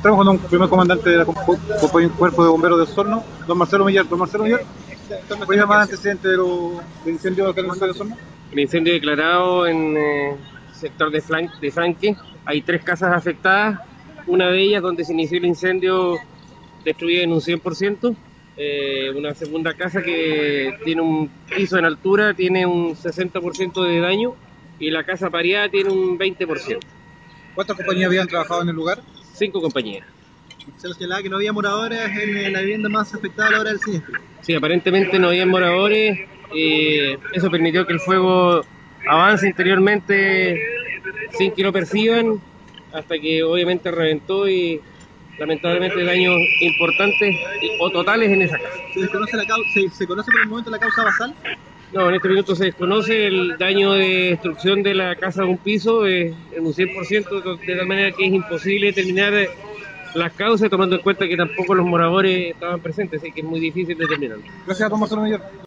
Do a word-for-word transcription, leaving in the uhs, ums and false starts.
encontramos con un primer comandante de la compañía Cuerpo de Bomberos de Osorno, don Marcelo Millar. Don Marcelo Millar, ¿cuál es más antecedente de los de incendios acá en la ciudad de Osorno? El incendio declarado en el eh, sector de, Flan de Franque. Hay tres casas afectadas, una de ellas donde se inició el incendio destruida en un cien por ciento, eh, una segunda casa que tiene un piso en altura, tiene un sesenta por ciento de daño, y la casa pareada tiene un veinte por ciento. ¿Cuántas compañías habían trabajado en el lugar? Cinco compañías. Se señalaba que no había moradores en la vivienda más afectada a la hora del siniestro. Sí, aparentemente no había moradores, eh, eso permitió que el fuego avance interiormente sin que lo perciban, hasta que obviamente reventó y lamentablemente daños importantes o totales en esa casa. ¿Se desconoce la causa, se, se conoce por el momento la causa basal? No, en este minuto se desconoce. El daño de destrucción de la casa de un piso eh, en un cien por ciento, de tal manera que es imposible determinar las causas, tomando en cuenta que tampoco los moradores estaban presentes, así que es muy difícil determinarlo. Gracias, don Marcelo Millar.